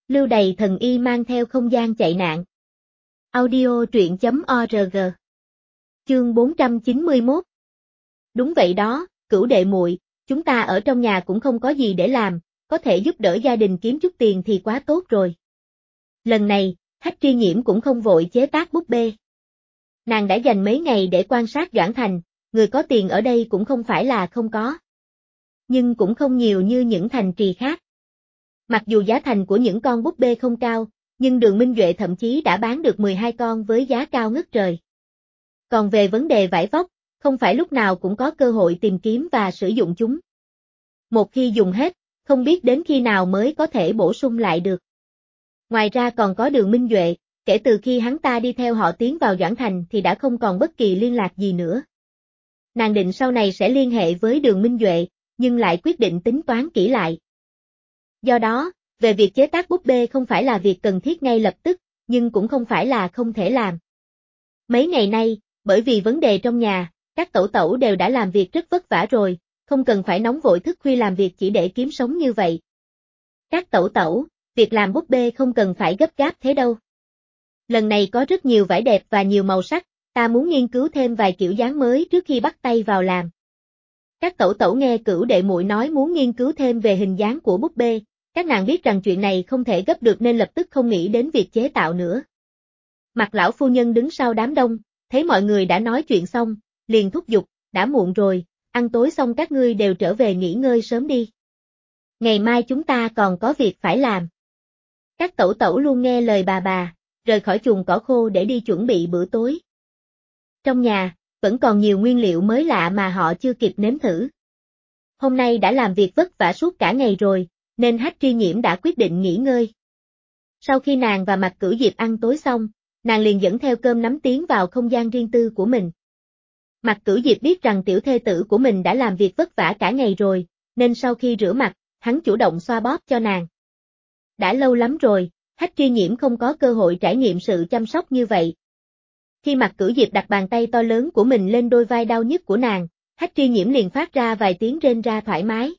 Lưu Đày thần y mang theo không gian chạy nạn. Audio truyện.org. Chương 491. Đúng vậy đó, Cửu đệ muội, chúng ta ở trong nhà cũng không có gì để làm, có thể giúp đỡ gia đình kiếm chút tiền thì quá tốt rồi. Lần này, Hách Tri Nhiễm cũng không vội chế tác búp bê. Nàng đã dành mấy ngày để quan sát Doãn Thành, người có tiền ở đây cũng không phải là không có. Nhưng cũng không nhiều như những thành trì khác. Mặc dù giá thành của những con búp bê không cao, nhưng Đường Minh Duệ thậm chí đã bán được 12 con với giá cao ngất trời. Còn về vấn đề vải vóc, không phải lúc nào cũng có cơ hội tìm kiếm và sử dụng chúng. Một khi dùng hết, không biết đến khi nào mới có thể bổ sung lại được. Ngoài ra còn có Đường Minh Duệ, kể từ khi hắn ta đi theo họ tiến vào Doãn Thành thì đã không còn bất kỳ liên lạc gì nữa. Nàng định sau này sẽ liên hệ với Đường Minh Duệ, nhưng lại quyết định tính toán kỹ lại. Do đó, về việc chế tác búp bê không phải là việc cần thiết ngay lập tức, nhưng cũng không phải là không thể làm. Mấy ngày nay, bởi vì vấn đề trong nhà, các tẩu tẩu đều đã làm việc rất vất vả rồi, không cần phải nóng vội thức khuya làm việc chỉ để kiếm sống như vậy. Các tẩu tẩu, việc làm búp bê không cần phải gấp gáp thế đâu. Lần này có rất nhiều vải đẹp và nhiều màu sắc, ta muốn nghiên cứu thêm vài kiểu dáng mới trước khi bắt tay vào làm. Các tẩu tẩu nghe Cửu đệ muội nói muốn nghiên cứu thêm về hình dáng của búp bê, các nàng biết rằng chuyện này không thể gấp được nên lập tức không nghĩ đến việc chế tạo nữa. Mặt lão phu nhân đứng sau đám đông, thấy mọi người đã nói chuyện xong, liền thúc giục, đã muộn rồi, ăn tối xong các ngươi đều trở về nghỉ ngơi sớm đi. Ngày mai chúng ta còn có việc phải làm. Các tẩu tẩu luôn nghe lời bà, rời khỏi chuồng cỏ khô để đi chuẩn bị bữa tối. Trong nhà, vẫn còn nhiều nguyên liệu mới lạ mà họ chưa kịp nếm thử. Hôm nay đã làm việc vất vả suốt cả ngày rồi, nên Hách Tri Nhiễm đã quyết định nghỉ ngơi. Sau khi nàng và Mạc Cửu Diệp ăn tối xong, nàng liền dẫn theo cơm nắm tiến vào không gian riêng tư của mình. Mạc Cửu Diệp biết rằng tiểu thê tử của mình đã làm việc vất vả cả ngày rồi, nên sau khi rửa mặt, hắn chủ động xoa bóp cho nàng. Đã lâu lắm rồi, Hách Tri Nhiễm không có cơ hội trải nghiệm sự chăm sóc như vậy. Khi Mạc Cửu Diệp đặt bàn tay to lớn của mình lên đôi vai đau nhức của nàng, Hách Tri Nhiễm liền phát ra vài tiếng rên ra thoải mái.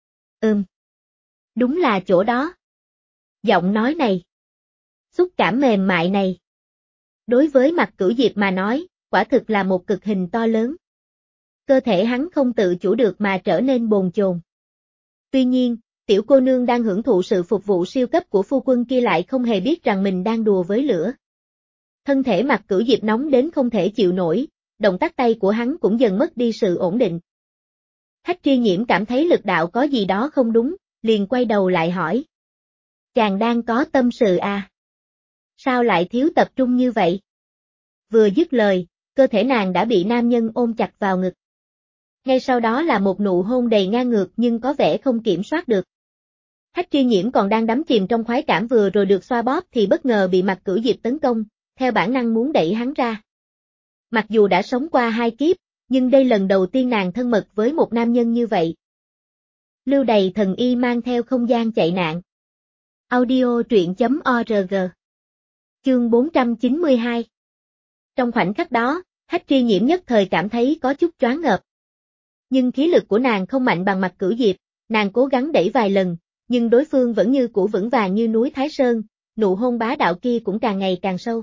Đúng là chỗ đó. Giọng nói này. Xúc cảm mềm mại này. Đối với Mạc Cửu Diệp mà nói, quả thực là một cực hình to lớn. Cơ thể hắn không tự chủ được mà trở nên bồn chồn. Tuy nhiên, tiểu cô nương đang hưởng thụ sự phục vụ siêu cấp của phu quân kia lại không hề biết rằng mình đang đùa với lửa. Thân thể Mạc Cửu Diệp nóng đến không thể chịu nổi, động tác tay của hắn cũng dần mất đi sự ổn định. Hách Tri Nhiễm cảm thấy lực đạo có gì đó không đúng, liền quay đầu lại hỏi. Chàng đang có tâm sự à? Sao lại thiếu tập trung như vậy? Vừa dứt lời, cơ thể nàng đã bị nam nhân ôm chặt vào ngực. Ngay sau đó là một nụ hôn đầy ngang ngược nhưng có vẻ không kiểm soát được. Hách Tri Nhiễm còn đang đắm chìm trong khoái cảm vừa rồi được xoa bóp thì bất ngờ bị Mạc Cửu Diệp tấn công, theo bản năng muốn đẩy hắn ra. Mặc dù đã sống qua 2 kiếp, nhưng đây lần đầu tiên nàng thân mật với một nam nhân như vậy. Lưu Đày thần y mang theo không gian chạy nạn. Audio truyện.org. Chương 492. Trong khoảnh khắc đó, Hách Tri Nhiễm nhất thời cảm thấy có chút choáng ngợp. Nhưng khí lực của nàng không mạnh bằng Mạc Cửu Diệp, nàng cố gắng đẩy vài lần, nhưng đối phương vẫn như cũ vững vàng như núi Thái Sơn, nụ hôn bá đạo kia cũng càng ngày càng sâu.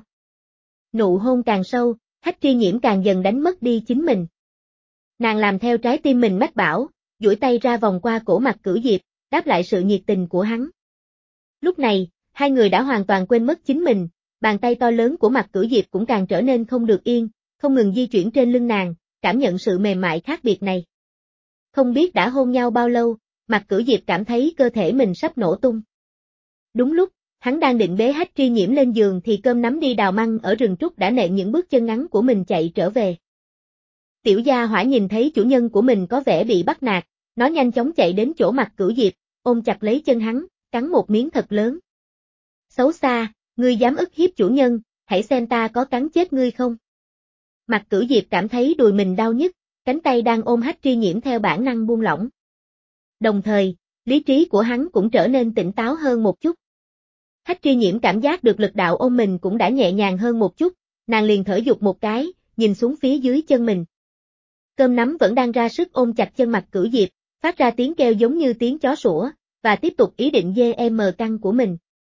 Nụ hôn càng sâu, Hách Tri Nhiễm càng dần đánh mất đi chính mình. Nàng làm theo trái tim mình mách bảo, duỗi tay ra vòng qua cổ Mạc Cửu Diệp, đáp lại sự nhiệt tình của hắn. Lúc này, hai người đã hoàn toàn quên mất chính mình, bàn tay to lớn của Mạc Cửu Diệp cũng càng trở nên không được yên, không ngừng di chuyển trên lưng nàng, cảm nhận sự mềm mại khác biệt này. Không biết đã hôn nhau bao lâu, Mạc Cửu Diệp cảm thấy cơ thể mình sắp nổ tung. Đúng lúc, hắn đang định bế Hách Tri Nhiễm lên giường thì cơm nắm đi đào măng ở rừng trúc đã nện những bước chân ngắn của mình chạy trở về. Tiểu gia hỏa nhìn thấy chủ nhân của mình có vẻ bị bắt nạt, nó nhanh chóng chạy đến chỗ Mạc Cửu Diệp, ôm chặt lấy chân hắn, cắn một miếng thật lớn. Xấu xa, ngươi dám ức hiếp chủ nhân, hãy xem ta có cắn chết ngươi không. Mạc Cửu Diệp cảm thấy đùi mình đau nhức, cánh tay đang ôm Hách Tri Nhiễm theo bản năng buông lỏng. Đồng thời, lý trí của hắn cũng trở nên tỉnh táo hơn một chút. Hách Tri Nhiễm cảm giác được lực đạo ôm mình cũng đã nhẹ nhàng hơn một chút, nàng liền thở dục một cái, nhìn xuống phía dưới chân mình. Cơm nắm vẫn đang ra sức ôm chặt chân Mạc Cửu Diệp, phát ra tiếng kêu giống như tiếng chó sủa, và tiếp tục ý định dê căng của mình.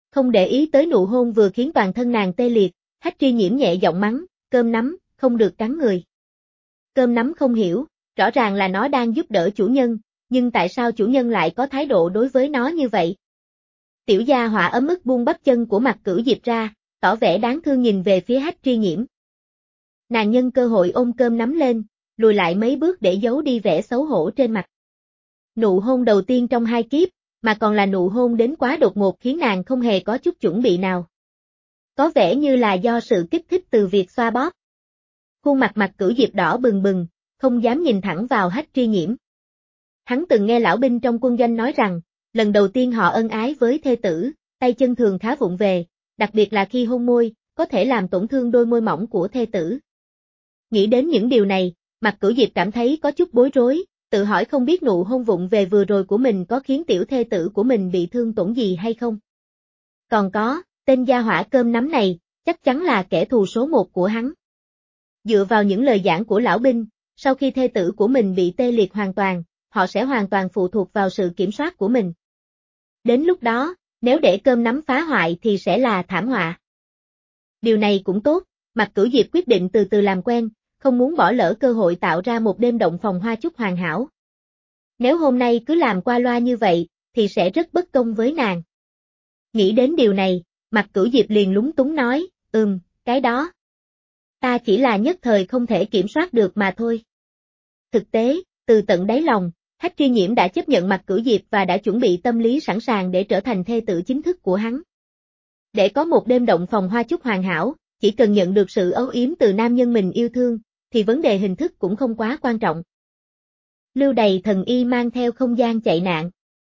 Không để ý tới nụ hôn vừa khiến toàn thân nàng tê liệt, Hách Tri Nhiễm nhẹ giọng mắng, cơm nắm, không được cắn người. Cơm nắm không hiểu, rõ ràng là nó đang giúp đỡ chủ nhân, nhưng tại sao chủ nhân lại có thái độ đối với nó như vậy? Tiểu gia hỏa ấm ức buông bắp chân của Mạc Cửu Diệp ra, tỏ vẻ đáng thương nhìn về phía Hách Tri Nhiễm. Nàng nhân cơ hội ôm cơm nắm lên, lùi lại mấy bước để giấu đi vẻ xấu hổ trên mặt. Nụ hôn đầu tiên trong 2 kiếp, mà còn là nụ hôn đến quá đột ngột khiến nàng không hề có chút chuẩn bị nào. Có vẻ như là do sự kích thích từ việc xoa bóp. Khuôn mặt Mạc Cửu Diệp đỏ bừng bừng, không dám nhìn thẳng vào Hách Tri Nhiễm. Hắn từng nghe lão binh trong quân doanh nói rằng, lần đầu tiên họ ân ái với thê tử, tay chân thường khá vụng về, đặc biệt là khi hôn môi, có thể làm tổn thương đôi môi mỏng của thê tử. Nghĩ đến những điều này, Mạc Cửu Diệp cảm thấy có chút bối rối, tự hỏi không biết nụ hôn vụng về vừa rồi của mình có khiến tiểu thê tử của mình bị thương tổn gì hay không. Còn có, tên gia hỏa cơm nắm này, chắc chắn là kẻ thù số 1 của hắn. Dựa vào những lời giảng của lão binh, sau khi thê tử của mình bị tê liệt hoàn toàn, họ sẽ hoàn toàn phụ thuộc vào sự kiểm soát của mình. Đến lúc đó, nếu để cơm nắm phá hoại thì sẽ là thảm họa. Điều này cũng tốt, Mạc Cửu Diệp quyết định từ từ làm quen, không muốn bỏ lỡ cơ hội tạo ra một đêm động phòng hoa chúc hoàn hảo. Nếu hôm nay cứ làm qua loa như vậy, thì sẽ rất bất công với nàng. Nghĩ đến điều này, Mạc Cửu Diệp liền lúng túng nói, cái đó. Ta chỉ là nhất thời không thể kiểm soát được mà thôi. Thực tế, từ tận đáy lòng, Hách Tri Nhiễm đã chấp nhận Mạc Cửu Diệp và đã chuẩn bị tâm lý sẵn sàng để trở thành thê tử chính thức của hắn. Để có một đêm động phòng hoa chúc hoàn hảo, chỉ cần nhận được sự âu yếm từ nam nhân mình yêu thương, thì vấn đề hình thức cũng không quá quan trọng. Lưu Đày thần y mang theo không gian chạy nạn.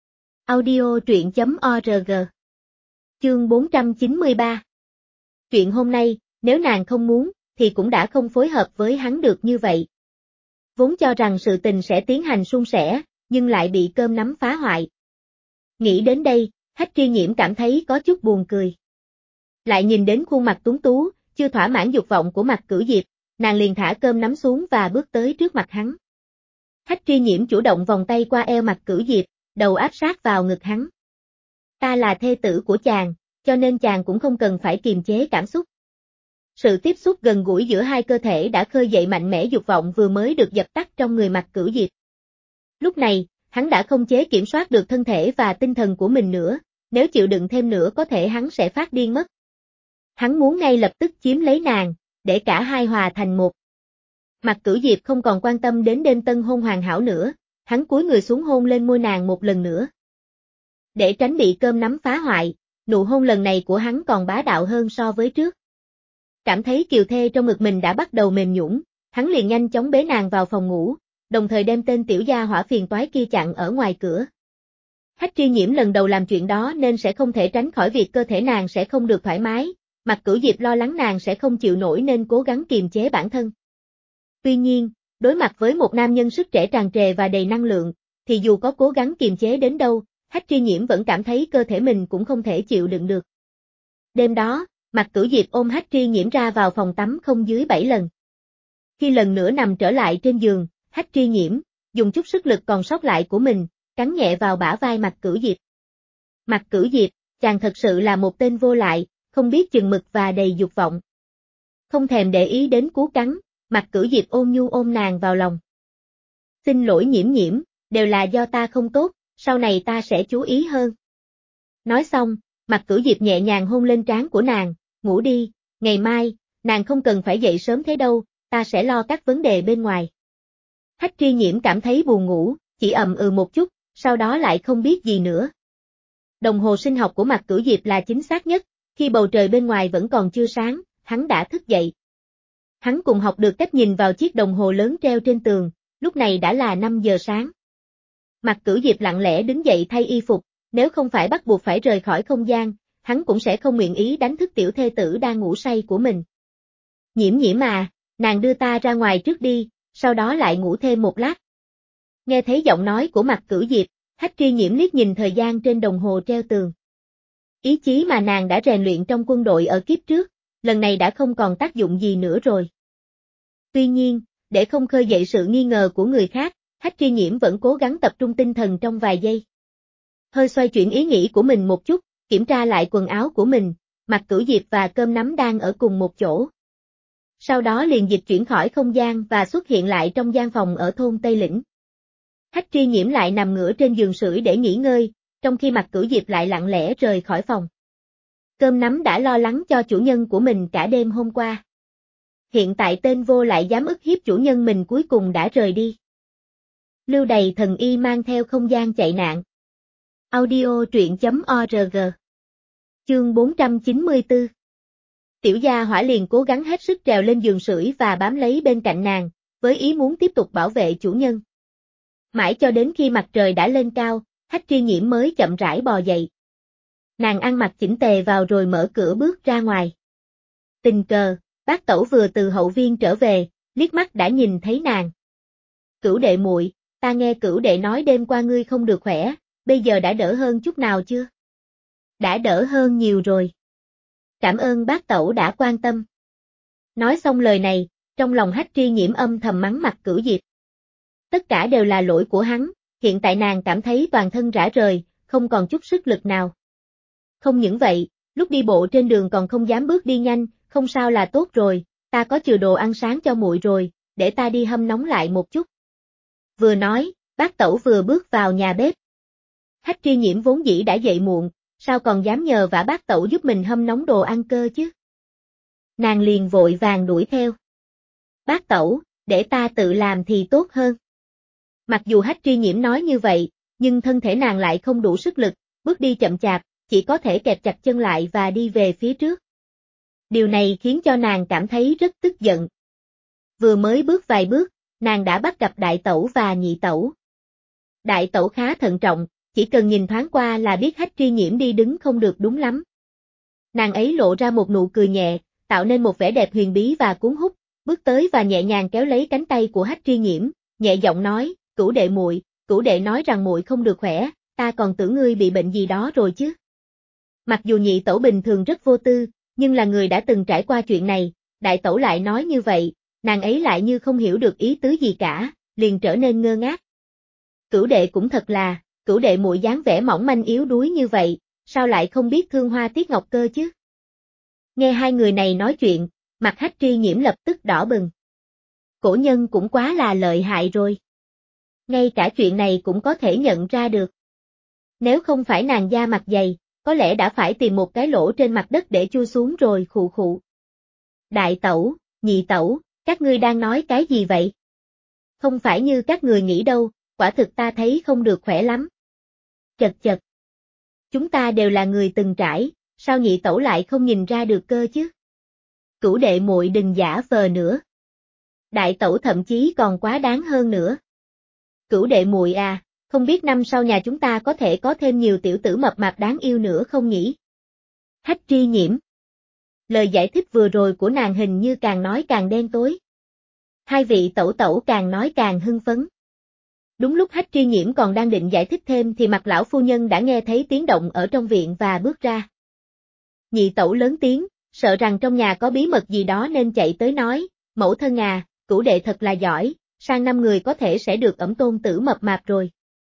Audio truyện.org. Chương 493. Chuyện hôm nay, nếu nàng không muốn, thì cũng đã không phối hợp với hắn được như vậy. Vốn cho rằng sự tình sẽ tiến hành suôn sẻ, nhưng lại bị cơm nắm phá hoại. Nghĩ đến đây, Hách Tri Nhiễm cảm thấy có chút buồn cười. Lại nhìn đến khuôn mặt tuấn tú, chưa thỏa mãn dục vọng của Mạc Cửu Diệp, nàng liền thả cơm nắm xuống và bước tới trước mặt hắn. Hách Tri Nhiễm chủ động vòng tay qua eo Mạc Cửu Diệp, đầu áp sát vào ngực hắn. Ta là thê tử của chàng, cho nên chàng cũng không cần phải kiềm chế cảm xúc. Sự tiếp xúc gần gũi giữa hai cơ thể đã khơi dậy mạnh mẽ dục vọng vừa mới được dập tắt trong người Mạc Cửu Diệp. Lúc này, hắn đã không chế kiểm soát được thân thể và tinh thần của mình nữa, nếu chịu đựng thêm nữa có thể hắn sẽ phát điên mất. Hắn muốn ngay lập tức chiếm lấy nàng, để cả hai hòa thành một. Mạc Cửu Diệp không còn quan tâm đến đêm tân hôn hoàn hảo nữa, hắn cúi người xuống hôn lên môi nàng một lần nữa. Để tránh bị cơm nắm phá hoại, nụ hôn lần này của hắn còn bá đạo hơn so với trước. Cảm thấy kiều thê trong ngực mình đã bắt đầu mềm nhũn, hắn liền nhanh chóng bế nàng vào phòng ngủ, đồng thời đem tên tiểu gia hỏa phiền toái kia chặn ở ngoài cửa. Hách Tri Nhiễm lần đầu làm chuyện đó nên sẽ không thể tránh khỏi việc cơ thể nàng sẽ không được thoải mái, Mạc Cửu Diệp lo lắng nàng sẽ không chịu nổi nên cố gắng kiềm chế bản thân. Tuy nhiên, đối mặt với một nam nhân sức trẻ tràn trề và đầy năng lượng, thì dù có cố gắng kiềm chế đến đâu, Hách Tri Nhiễm vẫn cảm thấy cơ thể mình cũng không thể chịu đựng được. Đêm đó, Mạc Cửu Diệp ôm Hách Tri Nhiễm ra vào phòng tắm không dưới 7 lần. Khi lần nữa nằm trở lại trên giường, Hách Tri Nhiễm, dùng chút sức lực còn sót lại của mình, cắn nhẹ vào bả vai Mạc Cửu Diệp. Mạc Cửu Diệp, chàng thật sự là một tên vô lại, không biết chừng mực và đầy dục vọng. Không thèm để ý đến cú cắn, Mạc Cửu Diệp ôn nhu ôm nàng vào lòng. Xin lỗi Nhiễm Nhiễm, đều là do ta không tốt, sau này ta sẽ chú ý hơn. Nói xong, Mạc Cửu Diệp nhẹ nhàng hôn lên trán của nàng, ngủ đi, ngày mai, nàng không cần phải dậy sớm thế đâu, ta sẽ lo các vấn đề bên ngoài. Hách Tri Nhiễm cảm thấy buồn ngủ, chỉ một chút, sau đó lại không biết gì nữa. Đồng hồ sinh học của Mạc Cửu Diệp là chính xác nhất, khi bầu trời bên ngoài vẫn còn chưa sáng, hắn đã thức dậy. Hắn cùng học được cách nhìn vào chiếc đồng hồ lớn treo trên tường, lúc này đã là 5 giờ sáng. Mạc Cửu Diệp lặng lẽ đứng dậy thay y phục, nếu không phải bắt buộc phải rời khỏi không gian, hắn cũng sẽ không nguyện ý đánh thức tiểu thê tử đang ngủ say của mình. Nhiễm Nhiễm à, nàng đưa ta ra ngoài trước đi, sau đó lại ngủ thêm một lát. Nghe thấy giọng nói của Mạc Cửu Diệp, Hách Tri Nhiễm liếc nhìn thời gian trên đồng hồ treo tường. Ý chí mà nàng đã rèn luyện trong quân đội ở kiếp trước, lần này đã không còn tác dụng gì nữa rồi. Tuy nhiên, để không khơi dậy sự nghi ngờ của người khác, Hách Tri Nhiễm vẫn cố gắng tập trung tinh thần trong vài giây. Hơi xoay chuyển ý nghĩ của mình một chút, kiểm tra lại quần áo của mình, Mạc Cửu Diệp và Cơm Nắm đang ở cùng một chỗ. Sau đó liền dịch chuyển khỏi không gian và xuất hiện lại trong gian phòng ở thôn Tây Lĩnh. Hách Tri Nhiễm lại nằm ngửa trên giường sưởi để nghỉ ngơi, trong khi Mạc Cửu Diệp lại lặng lẽ rời khỏi phòng. Cơm Nắm đã lo lắng cho chủ nhân của mình cả đêm hôm qua. Hiện tại tên vô lại dám ức hiếp chủ nhân mình cuối cùng đã rời đi. Lưu Đày thần y mang theo không gian chạy nạn. Audio truyện.org. Chương 494. Tiểu gia hỏa liền cố gắng hết sức trèo lên giường sưởi và bám lấy bên cạnh nàng, với ý muốn tiếp tục bảo vệ chủ nhân. Mãi cho đến khi mặt trời đã lên cao, Hách Tri Nhiễm mới chậm rãi bò dậy. Nàng ăn mặc chỉnh tề vào rồi mở cửa bước ra ngoài. Tình cờ, bác tẩu vừa từ hậu viên trở về, liếc mắt đã nhìn thấy nàng. Cửu đệ muội, ta nghe Cửu đệ nói đêm qua ngươi không được khỏe, bây giờ đã đỡ hơn chút nào chưa? Đã đỡ hơn nhiều rồi. Cảm ơn bác tẩu đã quan tâm. Nói xong lời này, trong lòng Hách Tri Nhiễm âm thầm mắng Mạc Cửu Diệp. Tất cả đều là lỗi của hắn, hiện tại nàng cảm thấy toàn thân rã rời, không còn chút sức lực nào. Không những vậy, lúc đi bộ trên đường còn không dám bước đi nhanh, không sao là tốt rồi, ta có chừa đồ ăn sáng cho muội rồi, để ta đi hâm nóng lại một chút. Vừa nói, bác tẩu vừa bước vào nhà bếp. Hách Tri Nhiễm vốn dĩ đã dậy muộn, sao còn dám nhờ vả bác tẩu giúp mình hâm nóng đồ ăn cơ chứ? Nàng liền vội vàng đuổi theo. Bác tẩu, để ta tự làm thì tốt hơn. Mặc dù Hách Tri Nhiễm nói như vậy, nhưng thân thể nàng lại không đủ sức lực, bước đi chậm chạp, chỉ có thể kẹp chặt chân lại và đi về phía trước. Điều này khiến cho nàng cảm thấy rất tức giận. Vừa mới bước vài bước, nàng đã bắt gặp đại tẩu và nhị tẩu. Đại tẩu khá thận trọng, chỉ cần nhìn thoáng qua là biết Hách Tri Nhiễm đi đứng không được đúng lắm. Nàng ấy lộ ra một nụ cười nhẹ, tạo nên một vẻ đẹp huyền bí và cuốn hút, bước tới và nhẹ nhàng kéo lấy cánh tay của Hách Tri Nhiễm, nhẹ giọng nói, Cửu đệ muội, Cửu đệ nói rằng muội không được khỏe, ta còn tưởng ngươi bị bệnh gì đó rồi chứ. Mặc dù nhị tẩu bình thường rất vô tư, nhưng là người đã từng trải qua chuyện này, đại tẩu lại nói như vậy, nàng ấy lại như không hiểu được ý tứ gì cả, liền trở nên ngơ ngác. Cửu đệ cũng thật là, Cửu đệ muội dáng vẻ mỏng manh yếu đuối như vậy, sao lại không biết thương hoa tiếc ngọc cơ chứ? Nghe hai người này nói chuyện, mặt Hách Tri Nhiễm lập tức đỏ bừng. Cổ nhân cũng quá là lợi hại rồi. Ngay cả chuyện này cũng có thể nhận ra được. Nếu không phải nàng da mặt dày, có lẽ đã phải tìm một cái lỗ trên mặt đất để chui xuống rồi khụ khụ. Đại tẩu, nhị tẩu, các ngươi đang nói cái gì vậy? Không phải như các người nghĩ đâu, quả thực ta thấy không được khỏe lắm. Chật chật. Chúng ta đều là người từng trải, sao nhị tẩu lại không nhìn ra được cơ chứ? Cửu đệ muội đừng giả vờ nữa. Đại tẩu thậm chí còn quá đáng hơn nữa. Cửu đệ muội à, không biết năm sau nhà chúng ta có thể có thêm nhiều tiểu tử mập mạp đáng yêu nữa không nhỉ? Hách Tri Nhiễm. Lời giải thích vừa rồi của nàng hình như càng nói càng đen tối. Hai vị tẩu tẩu càng nói càng hưng phấn. Đúng lúc Hách Tri Nhiễm còn đang định giải thích thêm thì Mạc lão phu nhân đã nghe thấy tiếng động ở trong viện và bước ra. Nhị tẩu lớn tiếng, sợ rằng trong nhà có bí mật gì đó nên chạy tới nói, mẫu thân à, Cửu đệ thật là giỏi, sang năm người có thể sẽ được ẵm tôn tử mập mạp rồi.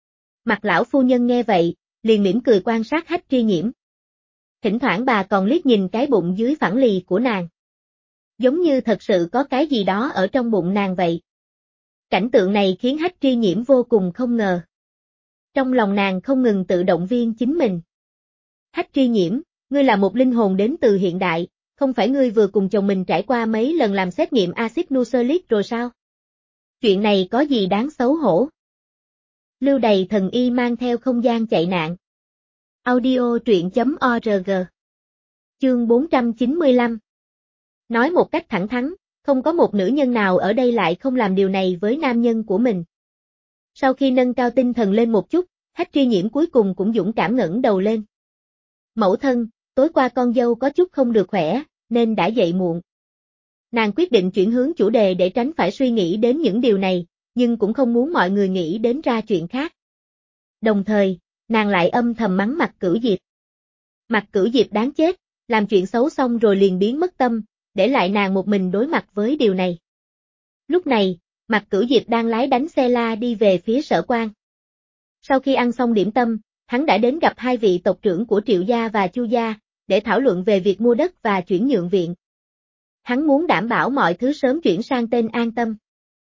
Mạc lão phu nhân nghe vậy, liền mỉm cười quan sát Hách Tri Nhiễm. Thỉnh thoảng bà còn liếc nhìn cái bụng dưới phẳng lì của nàng. Giống như thật sự có cái gì đó ở trong bụng nàng vậy. Cảnh tượng này khiến Hách Tri Nhiễm vô cùng không ngờ. Trong lòng nàng không ngừng tự động viên chính mình. Hách Tri Nhiễm, ngươi là một linh hồn đến từ hiện đại, không phải ngươi vừa cùng chồng mình trải qua mấy lần làm xét nghiệm axit nucleic rồi sao? Chuyện này có gì đáng xấu hổ? Lưu Đày thần y mang theo không gian chạy nạn. Audio truyện.org. Chương 495. Nói một cách thẳng thắn, không có một nữ nhân nào ở đây lại không làm điều này với nam nhân của mình. Sau khi nâng cao tinh thần lên một chút, Hách Tri Nhiễm cuối cùng cũng dũng cảm ngẩng đầu lên. Mẫu thân, tối qua con dâu có chút không được khỏe, nên đã dậy muộn. Nàng quyết định chuyển hướng chủ đề để tránh phải suy nghĩ đến những điều này, nhưng cũng không muốn mọi người nghĩ đến ra chuyện khác. Đồng thời, nàng lại âm thầm mắng Mạc Cửu Diệp. Mạc Cửu Diệp đáng chết, làm chuyện xấu xong rồi liền biến mất tâm, để lại nàng một mình đối mặt với điều này. Lúc này, Mạc Cửu Diệp đang lái đánh xe la đi về phía sở quan. Sau khi ăn xong điểm tâm, hắn đã đến gặp hai vị tộc trưởng của Triệu gia và Chu gia, để thảo luận về việc mua đất và chuyển nhượng viện. Hắn muốn đảm bảo mọi thứ sớm chuyển sang tên an tâm.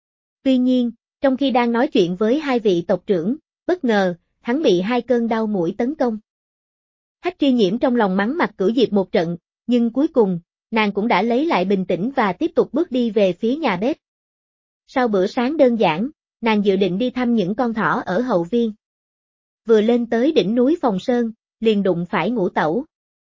Tuy nhiên, trong khi đang nói chuyện với hai vị tộc trưởng, bất ngờ, hắn bị hai cơn đau mũi tấn công. Hách Tri Nhiễm trong lòng mắng Mạc Cửu Diệp một trận, nhưng cuối cùng, nàng cũng đã lấy lại bình tĩnh và tiếp tục bước đi về phía nhà bếp. Sau bữa sáng đơn giản, nàng dự định đi thăm những con thỏ ở hậu viên. Vừa lên tới đỉnh núi Phòng Sơn, liền đụng phải Ngũ Tẩu.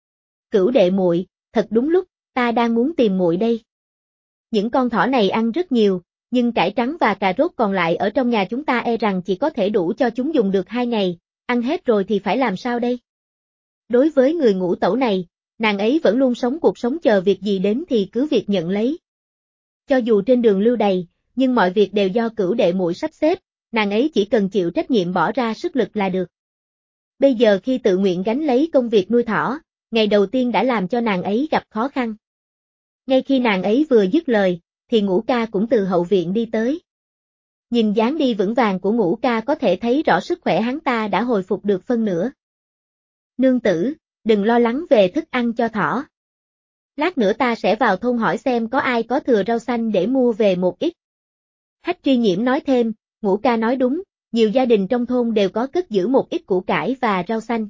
Cửu đệ muội, thật đúng lúc, ta đang muốn tìm muội đây. Những con thỏ này ăn rất nhiều, nhưng cải trắng và cà rốt còn lại ở trong nhà chúng ta e rằng chỉ có thể đủ cho chúng dùng được 2 ngày, ăn hết rồi thì phải làm sao đây? Đối với người Ngũ Tẩu này, nàng ấy vẫn luôn sống cuộc sống chờ việc gì đến thì cứ việc nhận lấy. Cho dù trên đường lưu đày, nhưng mọi việc đều do cửu đệ muội sắp xếp, nàng ấy chỉ cần chịu trách nhiệm bỏ ra sức lực là được. Bây giờ khi tự nguyện gánh lấy công việc nuôi thỏ, ngày đầu tiên đã làm cho nàng ấy gặp khó khăn. Ngay khi nàng ấy vừa dứt lời, thì Ngũ ca cũng từ hậu viện đi tới. Nhìn dáng đi vững vàng của Ngũ ca có thể thấy rõ sức khỏe hắn ta đã hồi phục được phân nửa. Nương tử, đừng lo lắng về thức ăn cho thỏ. Lát nữa ta sẽ vào thôn hỏi xem có ai có thừa rau xanh để mua về một ít. Hách Tri Nhiễm nói thêm, Ngũ ca nói đúng, nhiều gia đình trong thôn đều có cất giữ một ít củ cải và rau xanh.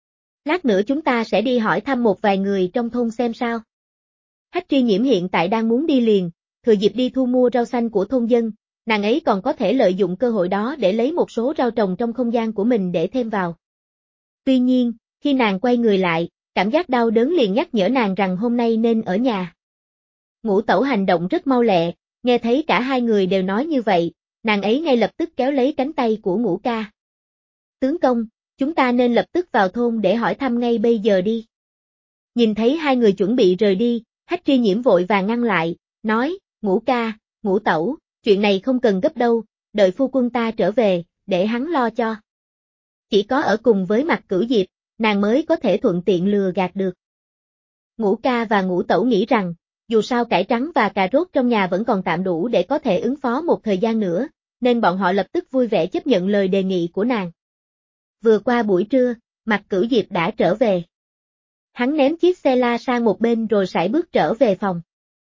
Lát nữa chúng ta sẽ đi hỏi thăm một vài người trong thôn xem sao. Hách Tri Nhiễm hiện tại đang muốn đi liền, thừa dịp đi thu mua rau xanh của thôn dân, nàng ấy còn có thể lợi dụng cơ hội đó để lấy một số rau trồng trong không gian của mình để thêm vào. Tuy nhiên, khi nàng quay người lại, cảm giác đau đớn liền nhắc nhở nàng rằng hôm nay nên ở nhà. Ngũ Tẩu hành động rất mau lẹ, nghe thấy cả hai người đều nói như vậy, nàng ấy ngay lập tức kéo lấy cánh tay của Ngũ ca. Tướng công, chúng ta nên lập tức vào thôn để hỏi thăm ngay bây giờ đi. Nhìn thấy hai người chuẩn bị rời đi, Hách Tri Nhiễm vội vàng ngăn lại, nói, Ngũ ca, Ngũ Tẩu, chuyện này không cần gấp đâu, đợi phu quân ta trở về, để hắn lo cho. Chỉ có ở cùng với Mạc Cửu Diệp, nàng mới có thể thuận tiện lừa gạt được. Ngũ ca và Ngũ Tẩu nghĩ rằng, dù sao cải trắng và cà rốt trong nhà vẫn còn tạm đủ để có thể ứng phó một thời gian nữa, nên bọn họ lập tức vui vẻ chấp nhận lời đề nghị của nàng. Vừa qua buổi trưa, Mạc Cửu Diệp đã trở về. Hắn ném chiếc xe la sang một bên rồi sải bước trở về phòng.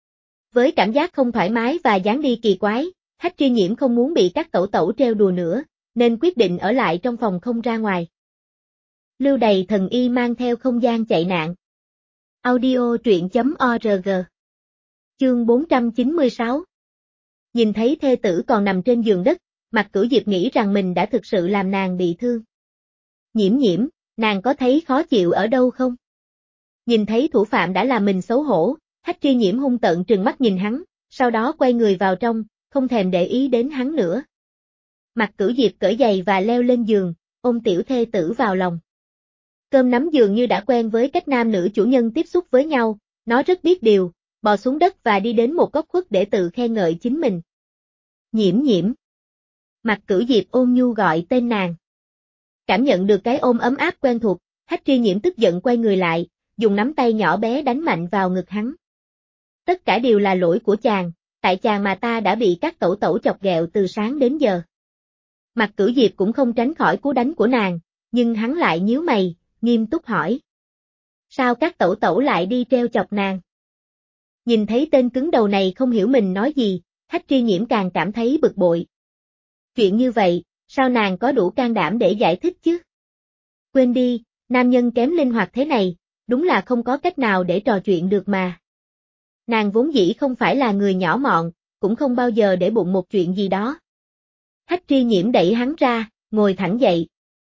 Với cảm giác không thoải mái và dáng đi kỳ quái, Hách Tri Nhiễm không muốn bị các tẩu tẩu trêu đùa nữa, nên quyết định ở lại trong phòng không ra ngoài. Lưu đày thần y mang theo không gian chạy nạn. Audio truyện.org. Chương 496. Nhìn thấy thê tử còn nằm trên giường đất, Mạc Cửu Diệp nghĩ rằng mình đã thực sự làm nàng bị thương. Nhiễm Nhiễm, nàng có thấy khó chịu ở đâu không? Nhìn thấy thủ phạm đã làm mình xấu hổ, Hách Tri Nhiễm hung tợn trừng mắt nhìn hắn, sau đó quay người vào trong, không thèm để ý đến hắn nữa. Mạc Cửu Diệp cởi giày và leo lên giường, ôm tiểu thê tử vào lòng. Cơm nắm dường như đã quen với cách nam nữ chủ nhân tiếp xúc với nhau, nó rất biết điều, bò xuống đất và đi đến một góc khuất để tự khen ngợi chính mình. Nhiễm Nhiễm. Mạc Cửu Diệp ôn nhu gọi tên nàng. Cảm nhận được cái ôm ấm áp quen thuộc, Hách Tri Nhiễm tức giận quay người lại, dùng nắm tay nhỏ bé đánh mạnh vào ngực hắn. Tất cả đều là lỗi của chàng, tại chàng mà ta đã bị các tẩu tẩu chọc ghẹo từ sáng đến giờ. Mạc Cửu Diệp cũng không tránh khỏi cú đánh của nàng, nhưng hắn lại nhíu mày, nghiêm túc hỏi. Sao các tẩu tẩu lại đi treo chọc nàng? Nhìn thấy tên cứng đầu này không hiểu mình nói gì, Hách Tri Nhiễm càng cảm thấy bực bội. Chuyện như vậy, sao nàng có đủ can đảm để giải thích chứ? Quên đi, nam nhân kém linh hoạt thế này, đúng là không có cách nào để trò chuyện được mà. Nàng vốn dĩ không phải là người nhỏ mọn, cũng không bao giờ để bụng một chuyện gì đó. Hách Tri Nhiễm đẩy hắn ra, ngồi thẳng dậy.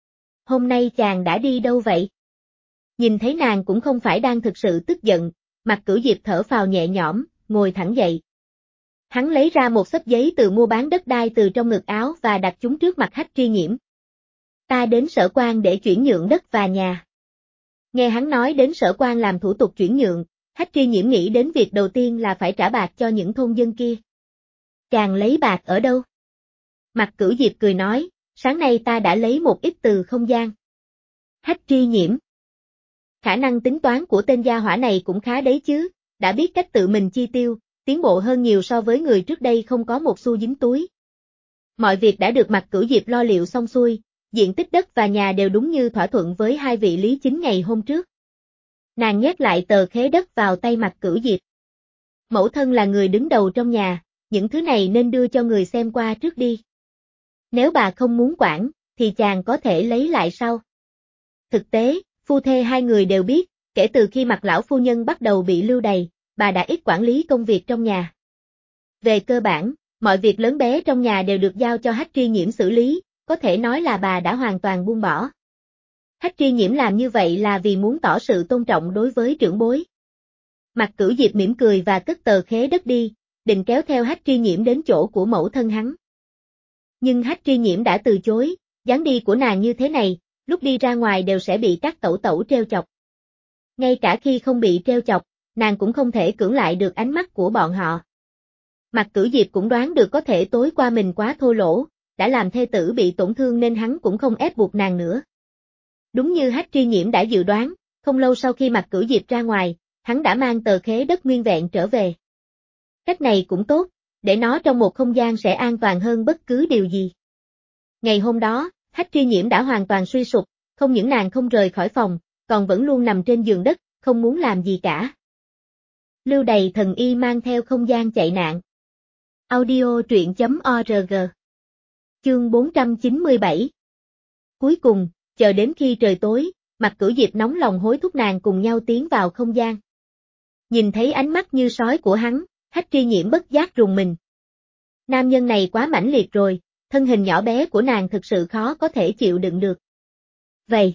Hôm nay chàng đã đi đâu vậy? Nhìn thấy nàng cũng không phải đang thực sự tức giận, Mạc Cửu Diệp thở phào nhẹ nhõm, ngồi thẳng dậy. Hắn lấy ra một xấp giấy từ mua bán đất đai từ trong ngực áo và đặt chúng trước mặt Hách Tri Nhiễm. Ta đến sở quan để chuyển nhượng đất và nhà. Nghe hắn nói đến sở quan làm thủ tục chuyển nhượng, Hách Tri Nhiễm nghĩ đến việc đầu tiên là phải trả bạc cho những thôn dân kia. Chàng lấy bạc ở đâu? Mạc Cửu Diệp cười nói, sáng nay ta đã lấy một ít từ không gian. Hách Tri Nhiễm. Khả năng tính toán của tên gia hỏa này cũng khá đấy chứ, đã biết cách tự mình chi tiêu, tiến bộ hơn nhiều so với người trước đây không có một xu dính túi. Mọi việc đã được Mạc Cửu Diệp lo liệu xong xuôi, diện tích đất và nhà đều đúng như thỏa thuận với hai vị lý chính ngày hôm trước. Nàng nhét lại tờ khế đất vào tay Mạc Cửu Diệp. Mẫu thân là người đứng đầu trong nhà, những thứ này nên đưa cho người xem qua trước đi. Nếu bà không muốn quản, thì chàng có thể lấy lại sau. Thực tế, phu thê hai người đều biết, kể từ khi Mạc lão phu nhân bắt đầu bị lưu đày, bà đã ít quản lý công việc trong nhà. Về cơ bản, mọi việc lớn bé trong nhà đều được giao cho Hách Tri Nhiễm xử lý, có thể nói là bà đã hoàn toàn buông bỏ. Hách Tri Nhiễm làm như vậy là vì muốn tỏ sự tôn trọng đối với trưởng bối. Mạc Cửu Diệp mỉm cười và cất tờ khế đất đi, định kéo theo Hách Tri Nhiễm đến chỗ của mẫu thân hắn. Nhưng Hách Tri Nhiễm đã từ chối, dáng đi của nàng như thế này, lúc đi ra ngoài đều sẽ bị các tẩu tẩu trêu chọc. Ngay cả khi không bị trêu chọc, nàng cũng không thể cưỡng lại được ánh mắt của bọn họ. Mạc Cửu Diệp cũng đoán được có thể tối qua mình quá thô lỗ, đã làm thê tử bị tổn thương nên hắn cũng không ép buộc nàng nữa. Đúng như Hách Tri Nhiễm đã dự đoán, không lâu sau khi Mạc Cửu Diệp ra ngoài, hắn đã mang tờ khế đất nguyên vẹn trở về. Cách này cũng tốt, để nó trong một không gian sẽ an toàn hơn bất cứ điều gì. Ngày hôm đó, Hách Tri Nhiễm đã hoàn toàn suy sụp, không những nàng không rời khỏi phòng, còn vẫn luôn nằm trên giường đất, không muốn làm gì cả. Lưu đày thần y mang theo không gian chạy nạn. Audio truyện.org. Chương 497. Cuối cùng, chờ đến khi trời tối, Mạc Cửu Diệp nóng lòng hối thúc nàng cùng nhau tiến vào không gian. Nhìn thấy ánh mắt như sói của hắn, Hách Tri Nhiễm bất giác rùng mình. Nam nhân này quá mãnh liệt rồi, thân hình nhỏ bé của nàng thực sự khó có thể chịu đựng được. Vậy.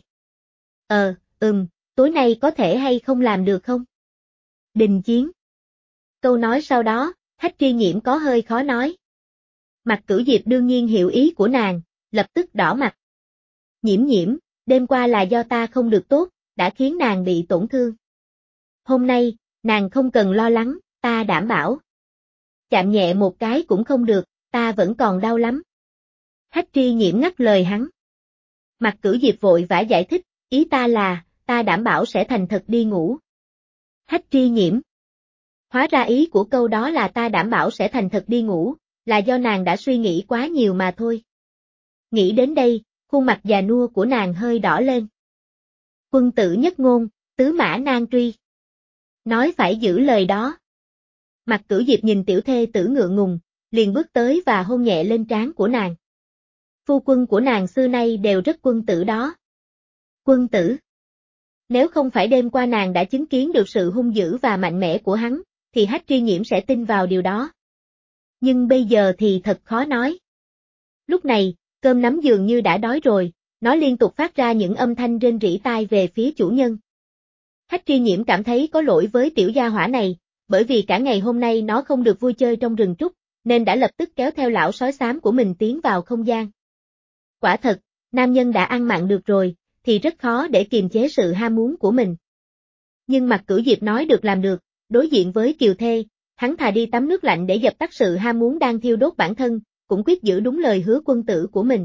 Tối nay có thể hay không làm được không? Đình chiến. Câu nói sau đó, Hách Tri Nhiễm có hơi khó nói. Mạc Cửu Diệp đương nhiên hiểu ý của nàng, lập tức đỏ mặt. Nhiễm, đêm qua là do ta không được tốt, đã khiến nàng bị tổn thương. Hôm nay, nàng không cần lo lắng, ta đảm bảo. Chạm nhẹ một cái cũng không được, ta vẫn còn đau lắm. Hách Tri Nhiễm ngắt lời hắn. Mạc Cửu Diệp vội vã giải thích, ý ta là, ta đảm bảo sẽ thành thật đi ngủ. Hách Tri Nhiễm. Hóa ra ý của câu đó là ta đảm bảo sẽ thành thật đi ngủ, là do nàng đã suy nghĩ quá nhiều mà thôi. Nghĩ đến đây, khuôn mặt già nua của nàng hơi đỏ lên. Quân tử nhất ngôn, tứ mã nan truy. Nói phải giữ lời đó. Mạc Cửu Diệp nhìn tiểu thê tử ngượng ngùng, liền bước tới và hôn nhẹ lên trán của nàng. Phu quân của nàng xưa nay đều rất quân tử đó. Quân tử. Nếu không phải đêm qua nàng đã chứng kiến được sự hung dữ và mạnh mẽ của hắn, thì Hách Tri Nhiễm sẽ tin vào điều đó. Nhưng bây giờ thì thật khó nói. Lúc này, cơm nắm dường như đã đói rồi, nó liên tục phát ra những âm thanh rên rỉ tai về phía chủ nhân. Hách Tri Nhiễm cảm thấy có lỗi với tiểu gia hỏa này, bởi vì cả ngày hôm nay nó không được vui chơi trong rừng trúc, nên đã lập tức kéo theo lão sói xám của mình tiến vào không gian. Quả thật, nam nhân đã ăn mặn được rồi, thì rất khó để kiềm chế sự ham muốn của mình. Nhưng Mạc Cửu Diệp nói được làm được, đối diện với Kiều Thê, hắn thà đi tắm nước lạnh để dập tắt sự ham muốn đang thiêu đốt bản thân, cũng quyết giữ đúng lời hứa quân tử của mình.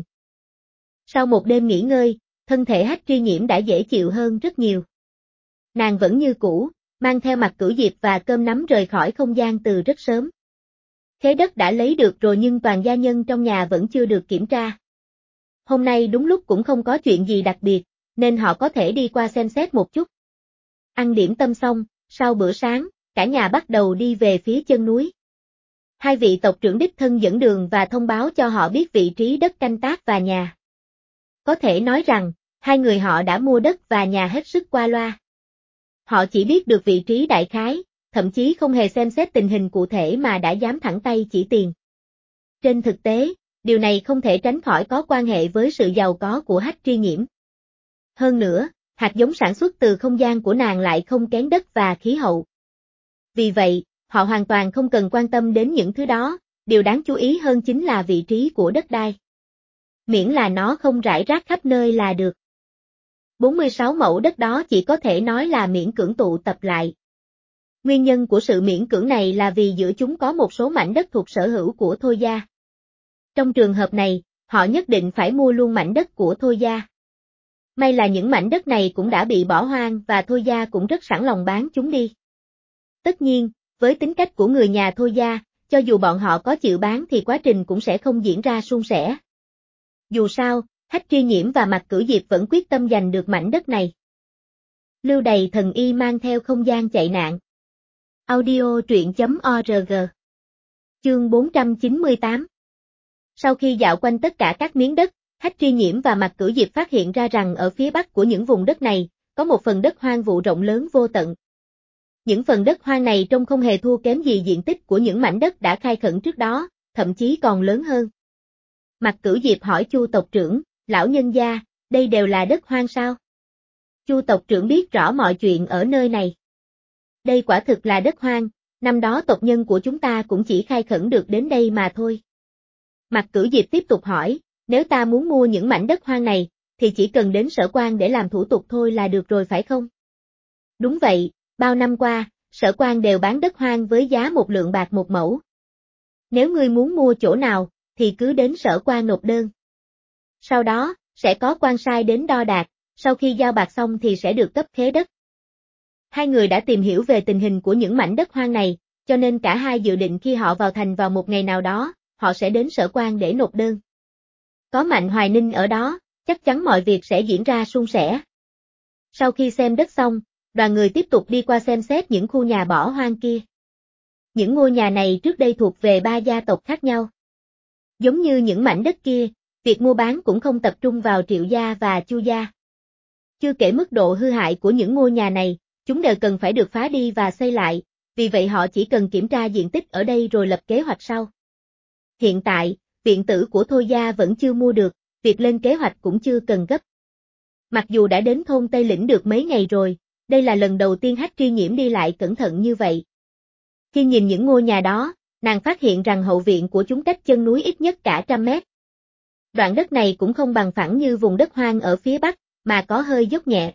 Sau một đêm nghỉ ngơi, thân thể Hách Tri Nhiễm đã dễ chịu hơn rất nhiều. Nàng vẫn như cũ, mang theo Mạc Cửu Diệp và cơm nắm rời khỏi không gian từ rất sớm. Khế đất đã lấy được rồi nhưng toàn gia nhân trong nhà vẫn chưa được kiểm tra. Hôm nay đúng lúc cũng không có chuyện gì đặc biệt, nên họ có thể đi qua xem xét một chút. Ăn điểm tâm xong, sau bữa sáng, cả nhà bắt đầu đi về phía chân núi. Hai vị tộc trưởng đích thân dẫn đường và thông báo cho họ biết vị trí đất canh tác và nhà. Có thể nói rằng, hai người họ đã mua đất và nhà hết sức qua loa. Họ chỉ biết được vị trí đại khái, thậm chí không hề xem xét tình hình cụ thể mà đã dám thẳng tay chỉ tiền. Trên thực tế, điều này không thể tránh khỏi có quan hệ với sự giàu có của Hách Tri Nhiễm. Hơn nữa, hạt giống sản xuất từ không gian của nàng lại không kén đất và khí hậu. Vì vậy, họ hoàn toàn không cần quan tâm đến những thứ đó, điều đáng chú ý hơn chính là vị trí của đất đai. Miễn là nó không rải rác khắp nơi là được. 46 mẫu đất đó chỉ có thể nói là miễn cưỡng tụ tập lại. Nguyên nhân của sự miễn cưỡng này là vì giữa chúng có một số mảnh đất thuộc sở hữu của Thôi gia. Trong trường hợp này, họ nhất định phải mua luôn mảnh đất của Thôi gia. May là những mảnh đất này cũng đã bị bỏ hoang và Thôi gia cũng rất sẵn lòng bán chúng đi. Tất nhiên, với tính cách của người nhà Thôi gia, cho dù bọn họ có chịu bán thì quá trình cũng sẽ không diễn ra suôn sẻ. Dù sao, Hách Tri Nhiễm và Mạc Cửu Diệp vẫn quyết tâm giành được mảnh đất này. Lưu Đày thần y mang theo không gian chạy nạn. Audio truyện.org. Chương 498. Sau khi dạo quanh tất cả các miếng đất, Hách Tri Nhiễm và Mạc Cửu Diệp phát hiện ra rằng ở phía bắc của những vùng đất này, có một phần đất hoang vu rộng lớn vô tận. Những phần đất hoang này trông không hề thua kém gì diện tích của những mảnh đất đã khai khẩn trước đó, thậm chí còn lớn hơn. Mạc Cửu Diệp hỏi Chu tộc trưởng, lão nhân gia, đây đều là đất hoang sao? Chu tộc trưởng biết rõ mọi chuyện ở nơi này. Đây quả thực là đất hoang, năm đó tộc nhân của chúng ta cũng chỉ khai khẩn được đến đây mà thôi. Mạc Cửu Diệp tiếp tục hỏi, nếu ta muốn mua những mảnh đất hoang này, thì chỉ cần đến sở quan để làm thủ tục thôi là được rồi phải không? Đúng vậy, bao năm qua, sở quan đều bán đất hoang với giá 1 lượng bạc một mẫu. Nếu ngươi muốn mua chỗ nào, thì cứ đến sở quan nộp đơn. Sau đó, sẽ có quan sai đến đo đạc, sau khi giao bạc xong thì sẽ được cấp khế đất. Hai người đã tìm hiểu về tình hình của những mảnh đất hoang này, cho nên cả hai dự định khi họ vào thành vào một ngày nào đó, họ sẽ đến sở quan để nộp đơn. Có Mạnh Hoài Ninh ở đó, chắc chắn mọi việc sẽ diễn ra suôn sẻ. Sau khi xem đất xong, đoàn người tiếp tục đi qua xem xét những khu nhà bỏ hoang kia. Những ngôi nhà này trước đây thuộc về 3 gia tộc khác nhau. Giống như những mảnh đất kia, việc mua bán cũng không tập trung vào Triệu gia và Chu gia. Chưa kể mức độ hư hại của những ngôi nhà này, chúng đều cần phải được phá đi và xây lại, vì vậy họ chỉ cần kiểm tra diện tích ở đây rồi lập kế hoạch sau. Hiện tại, viện tử của Thôi gia vẫn chưa mua được, việc lên kế hoạch cũng chưa cần gấp. Mặc dù đã đến thôn Tây Lĩnh được mấy ngày rồi, đây là lần đầu tiên Hách Tri Nhiễm đi lại cẩn thận như vậy. Khi nhìn những ngôi nhà đó, nàng phát hiện rằng hậu viện của chúng cách chân núi ít nhất cả 100 mét. Đoạn đất này cũng không bằng phẳng như vùng đất hoang ở phía bắc, mà có hơi dốc nhẹ.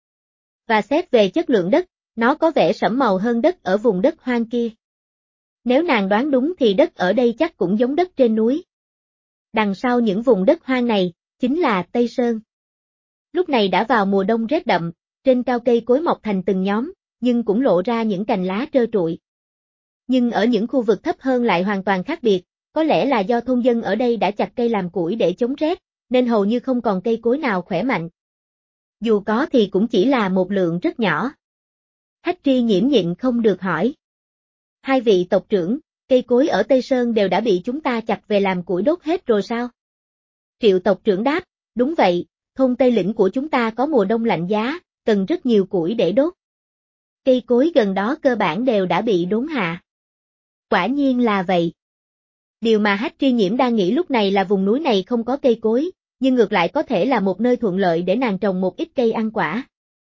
Và xét về chất lượng đất, nó có vẻ sẫm màu hơn đất ở vùng đất hoang kia. Nếu nàng đoán đúng thì đất ở đây chắc cũng giống đất trên núi. Đằng sau những vùng đất hoang này, chính là Tây Sơn. Lúc này đã vào mùa đông rét đậm, trên cao cây cối mọc thành từng nhóm, nhưng cũng lộ ra những cành lá trơ trụi. Nhưng ở những khu vực thấp hơn lại hoàn toàn khác biệt, có lẽ là do thôn dân ở đây đã chặt cây làm củi để chống rét, nên hầu như không còn cây cối nào khỏe mạnh. Dù có thì cũng chỉ là một lượng rất nhỏ. Hách Tri Nhiễm nhịn không được hỏi. Hai vị tộc trưởng, cây cối ở Tây Sơn đều đã bị chúng ta chặt về làm củi đốt hết rồi sao? Triệu tộc trưởng đáp, đúng vậy, thôn Tây Lĩnh của chúng ta có mùa đông lạnh giá, cần rất nhiều củi để đốt. Cây cối gần đó cơ bản đều đã bị đốn hạ. Quả nhiên là vậy. Điều mà Hách Tri Nhiễm đang nghĩ lúc này là vùng núi này không có cây cối, nhưng ngược lại có thể là một nơi thuận lợi để nàng trồng một ít cây ăn quả.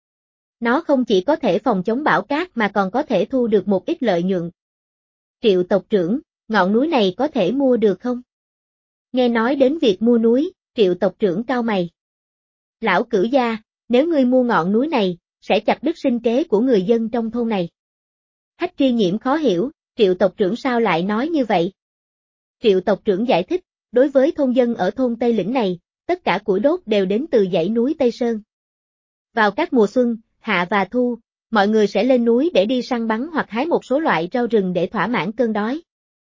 Nó không chỉ có thể phòng chống bão cát mà còn có thể thu được một ít lợi nhuận. Triệu tộc trưởng, ngọn núi này có thể mua được không? Nghe nói đến việc mua núi, Triệu tộc trưởng cau mày. Lão Cửu gia, nếu ngươi mua ngọn núi này, sẽ chặt đứt sinh kế của người dân trong thôn này. Hách Tri Nhiễm khó hiểu, Triệu tộc trưởng sao lại nói như vậy? Triệu tộc trưởng giải thích, đối với thôn dân ở thôn Tây Lĩnh này, tất cả củi đốt đều đến từ dãy núi Tây Sơn. Vào các mùa xuân, hạ và thu, mọi người sẽ lên núi để đi săn bắn hoặc hái một số loại rau rừng để thỏa mãn cơn đói.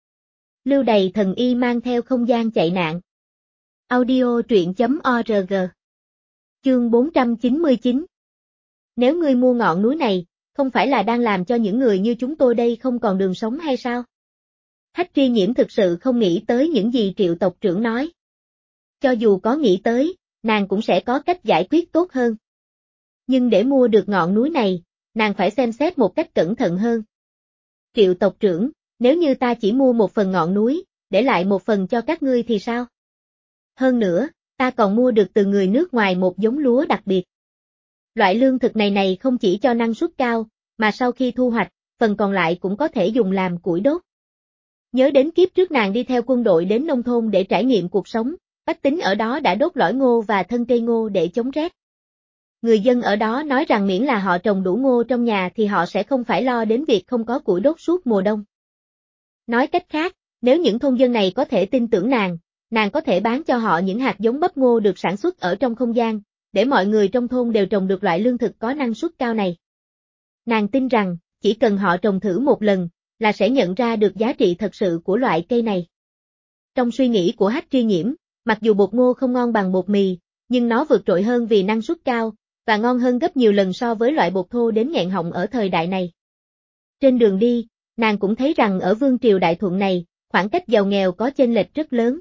Lưu Đày thần y mang theo không gian chạy nạn. Audio truyện.org. Chương 499. Nếu ngươi mua ngọn núi này, không phải là đang làm cho những người như chúng tôi đây không còn đường sống hay sao? Hách Tri Nhiễm thực sự không nghĩ tới những gì Triệu tộc trưởng nói. Cho dù có nghĩ tới, nàng cũng sẽ có cách giải quyết tốt hơn. Nhưng để mua được ngọn núi này, nàng phải xem xét một cách cẩn thận hơn. Triệu tộc trưởng, nếu như ta chỉ mua một phần ngọn núi, để lại một phần cho các ngươi thì sao? Hơn nữa, ta còn mua được từ người nước ngoài một giống lúa đặc biệt. Loại lương thực này không chỉ cho năng suất cao, mà sau khi thu hoạch, phần còn lại cũng có thể dùng làm củi đốt. Nhớ đến kiếp trước nàng đi theo quân đội đến nông thôn để trải nghiệm cuộc sống, bách tính ở đó đã đốt lõi ngô và thân cây ngô để chống rét. Người dân ở đó nói rằng miễn là họ trồng đủ ngô trong nhà thì họ sẽ không phải lo đến việc không có củi đốt suốt mùa đông. Nói cách khác, nếu những thôn dân này có thể tin tưởng nàng có thể bán cho họ những hạt giống bắp ngô được sản xuất ở trong không gian, để mọi người trong thôn đều trồng được loại lương thực có năng suất cao này. Nàng tin rằng, chỉ cần họ trồng thử một lần, là sẽ nhận ra được giá trị thật sự của loại cây này. Trong suy nghĩ của Hách Tri Nhiễm, mặc dù bột ngô không ngon bằng bột mì, nhưng nó vượt trội hơn vì năng suất cao, và ngon hơn gấp nhiều lần so với loại bột thô đến nghẹn họng ở thời đại này. Trên đường đi, nàng cũng thấy rằng ở vương triều Đại Thuận này, khoảng cách giàu nghèo có chênh lệch rất lớn.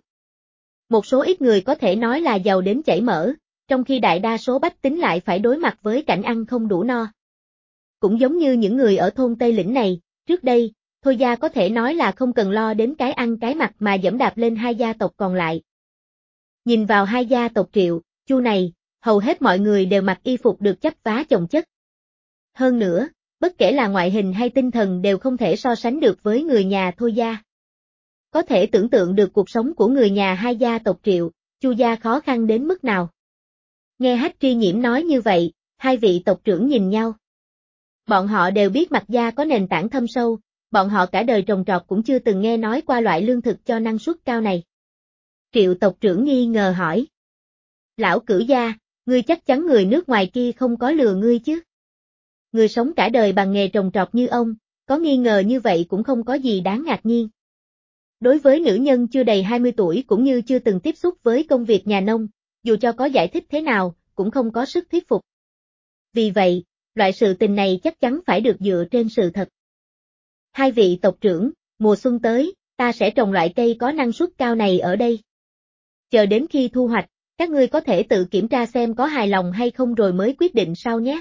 Một số ít người có thể nói là giàu đến chảy mỡ, trong khi đại đa số bách tính lại phải đối mặt với cảnh ăn không đủ no. Cũng giống như những người ở thôn Tây Lĩnh này, trước đây, Thôi gia có thể nói là không cần lo đến cái ăn cái mặc mà dẫm đạp lên hai gia tộc còn lại. Nhìn vào hai gia tộc Triệu, Chu này, hầu hết mọi người đều mặc y phục được chắp vá chồng chất. Hơn nữa, bất kể là ngoại hình hay tinh thần đều không thể so sánh được với người nhà Thôi gia. Có thể tưởng tượng được cuộc sống của người nhà hai gia tộc Triệu, Chu gia khó khăn đến mức nào. Nghe Hách Tri Nhiễm nói như vậy, hai vị tộc trưởng nhìn nhau. Bọn họ đều biết Mạc gia có nền tảng thâm sâu, bọn họ cả đời trồng trọt cũng chưa từng nghe nói qua loại lương thực cho năng suất cao này. Triệu tộc trưởng nghi ngờ hỏi. Lão Cửu gia, ngươi chắc chắn người nước ngoài kia không có lừa ngươi chứ? Người sống cả đời bằng nghề trồng trọt như ông, có nghi ngờ như vậy cũng không có gì đáng ngạc nhiên. Đối với nữ nhân chưa đầy 20 tuổi cũng như chưa từng tiếp xúc với công việc nhà nông, dù cho có giải thích thế nào, cũng không có sức thuyết phục. Vì vậy, loại sự tình này chắc chắn phải được dựa trên sự thật. Hai vị tộc trưởng, mùa xuân tới, ta sẽ trồng loại cây có năng suất cao này ở đây. Chờ đến khi thu hoạch, các ngươi có thể tự kiểm tra xem có hài lòng hay không rồi mới quyết định sau nhé.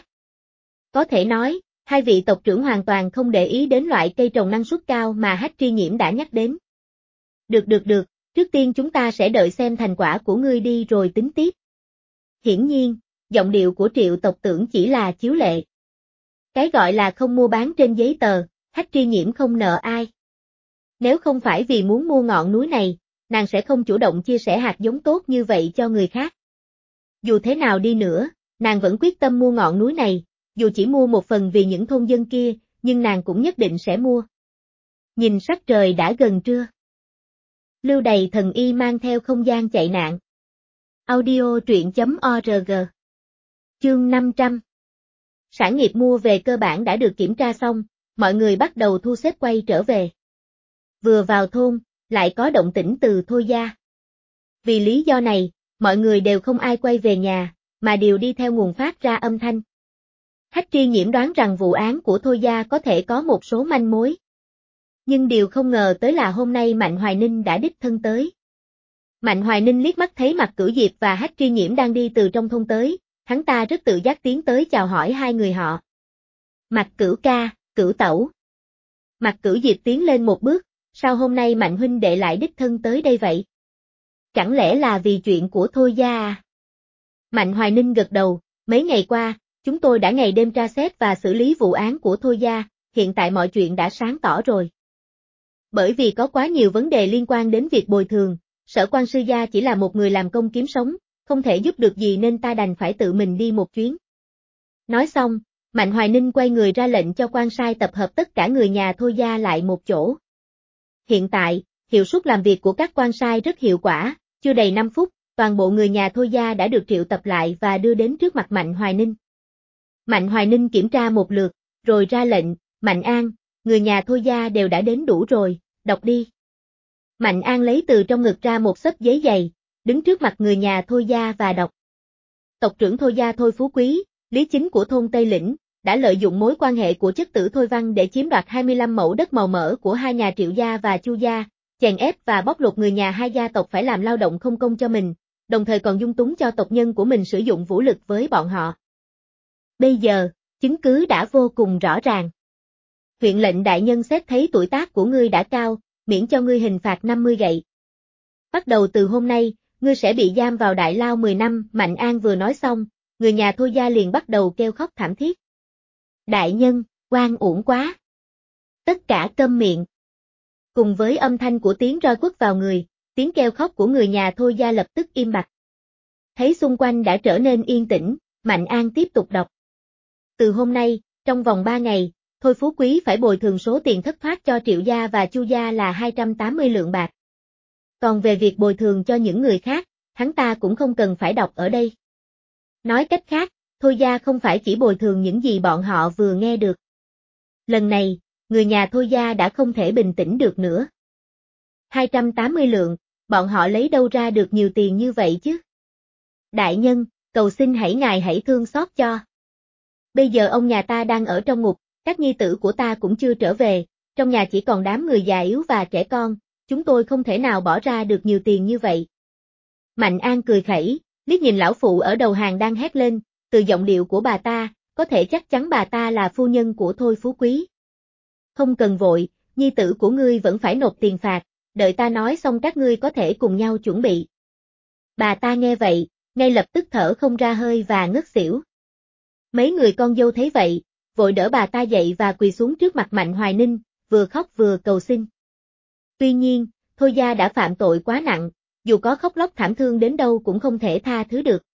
Có thể nói, hai vị tộc trưởng hoàn toàn không để ý đến loại cây trồng năng suất cao mà Hách Tri Nhiễm đã nhắc đến. Được, trước tiên chúng ta sẽ đợi xem thành quả của ngươi đi rồi tính tiếp. Hiển nhiên, giọng điệu của Triệu tộc trưởng chỉ là chiếu lệ. Cái gọi là không mua bán trên giấy tờ, Hách Tri Nhiễm không nợ ai. Nếu không phải vì muốn mua ngọn núi này, nàng sẽ không chủ động chia sẻ hạt giống tốt như vậy cho người khác. Dù thế nào đi nữa, nàng vẫn quyết tâm mua ngọn núi này, dù chỉ mua một phần vì những thôn dân kia, nhưng nàng cũng nhất định sẽ mua. Nhìn sắc trời đã gần trưa. Lưu Đầy Thần Y mang theo không gian chạy nạn. Audio truyện.org. Chương 500. Sản nghiệp mua về cơ bản đã được kiểm tra xong, mọi người bắt đầu thu xếp quay trở về. Vừa vào thôn, lại có động tĩnh từ Thôi gia. Vì lý do này, mọi người đều không ai quay về nhà, mà đều đi theo nguồn phát ra âm thanh. Hách Tri Nhiễm đoán rằng vụ án của Thôi gia có thể có một số manh mối. Nhưng điều không ngờ tới là hôm nay Mạnh Hoài Ninh đã đích thân tới. Mạnh Hoài Ninh liếc mắt thấy Mạc Cửu Diệp và Hách Tri Nhiễm đang đi từ trong thôn tới, hắn ta rất tự giác tiến tới chào hỏi hai người họ. Mạc Cửu ca, Cửu tẩu. Mạc Cửu Diệp tiến lên một bước, sao hôm nay Mạnh huynh đệ lại đích thân tới đây vậy? Chẳng lẽ là vì chuyện của Thôi gia à? Mạnh Hoài Ninh gật đầu, mấy ngày qua, chúng tôi đã ngày đêm tra xét và xử lý vụ án của Thôi gia, hiện tại mọi chuyện đã sáng tỏ rồi. Bởi vì có quá nhiều vấn đề liên quan đến việc bồi thường, Sở Quan sư gia chỉ là một người làm công kiếm sống, không thể giúp được gì nên ta đành phải tự mình đi một chuyến. Nói xong, Mạnh Hoài Ninh quay người ra lệnh cho quan sai tập hợp tất cả người nhà Thôi gia lại một chỗ. Hiện tại, hiệu suất làm việc của các quan sai rất hiệu quả, chưa đầy 5 phút, toàn bộ người nhà Thôi gia đã được triệu tập lại và đưa đến trước mặt Mạnh Hoài Ninh. Mạnh Hoài Ninh kiểm tra một lượt, rồi ra lệnh, Mạnh An, người nhà Thôi gia đều đã đến đủ rồi, đọc đi. Mạnh An lấy từ trong ngực ra một xấp giấy dày, đứng trước mặt người nhà Thôi gia và đọc. Tộc trưởng Thôi gia Thôi Phú Quý, lý chính của thôn Tây Lĩnh, đã lợi dụng mối quan hệ của chất tử Thôi Văn để chiếm đoạt 25 mẫu đất màu mỡ của hai nhà Triệu gia và Chu gia, chèn ép và bóc lột người nhà hai gia tộc phải làm lao động không công cho mình, đồng thời còn dung túng cho tộc nhân của mình sử dụng vũ lực với bọn họ. Bây giờ, chứng cứ đã vô cùng rõ ràng. Huyện lệnh đại nhân xét thấy tuổi tác của ngươi đã cao, miễn cho ngươi hình phạt 50 gậy. Bắt đầu từ hôm nay, ngươi sẽ bị giam vào đại lao 10 năm, Mạnh An vừa nói xong, người nhà Thôi gia liền bắt đầu kêu khóc thảm thiết. Đại nhân, oan uổng quá. Tất cả câm miệng. Cùng với âm thanh của tiếng roi quất vào người, tiếng kêu khóc của người nhà Thôi gia lập tức im bặt. Thấy xung quanh đã trở nên yên tĩnh, Mạnh An tiếp tục đọc. Từ hôm nay, trong vòng 3 ngày, Thôi Phú Quý phải bồi thường số tiền thất thoát cho Triệu gia và Chu gia là 280 lượng bạc. Còn về việc bồi thường cho những người khác, hắn ta cũng không cần phải đọc ở đây. Nói cách khác, Thôi gia không phải chỉ bồi thường những gì bọn họ vừa nghe được. Lần này, người nhà Thôi gia đã không thể bình tĩnh được nữa. 280 lượng, bọn họ lấy đâu ra được nhiều tiền như vậy chứ? Đại nhân, cầu xin ngài hãy thương xót cho. Bây giờ ông nhà ta đang ở trong ngục, các nhi tử của ta cũng chưa trở về, trong nhà chỉ còn đám người già yếu và trẻ con, chúng tôi không thể nào bỏ ra được nhiều tiền như vậy. Mạnh An cười khẩy, liếc nhìn lão phụ ở đầu hàng đang hét lên, từ giọng điệu của bà ta, có thể chắc chắn bà ta là phu nhân của Thôi Phú Quý. Không cần vội, nhi tử của ngươi vẫn phải nộp tiền phạt, đợi ta nói xong các ngươi có thể cùng nhau chuẩn bị. Bà ta nghe vậy, ngay lập tức thở không ra hơi và ngất xỉu. Mấy người con dâu thấy vậy, vội đỡ bà ta dậy và quỳ xuống trước mặt Mạnh Hoài Ninh, vừa khóc vừa cầu xin. Tuy nhiên, Thôi gia đã phạm tội quá nặng, dù có khóc lóc thảm thương đến đâu cũng không thể tha thứ được.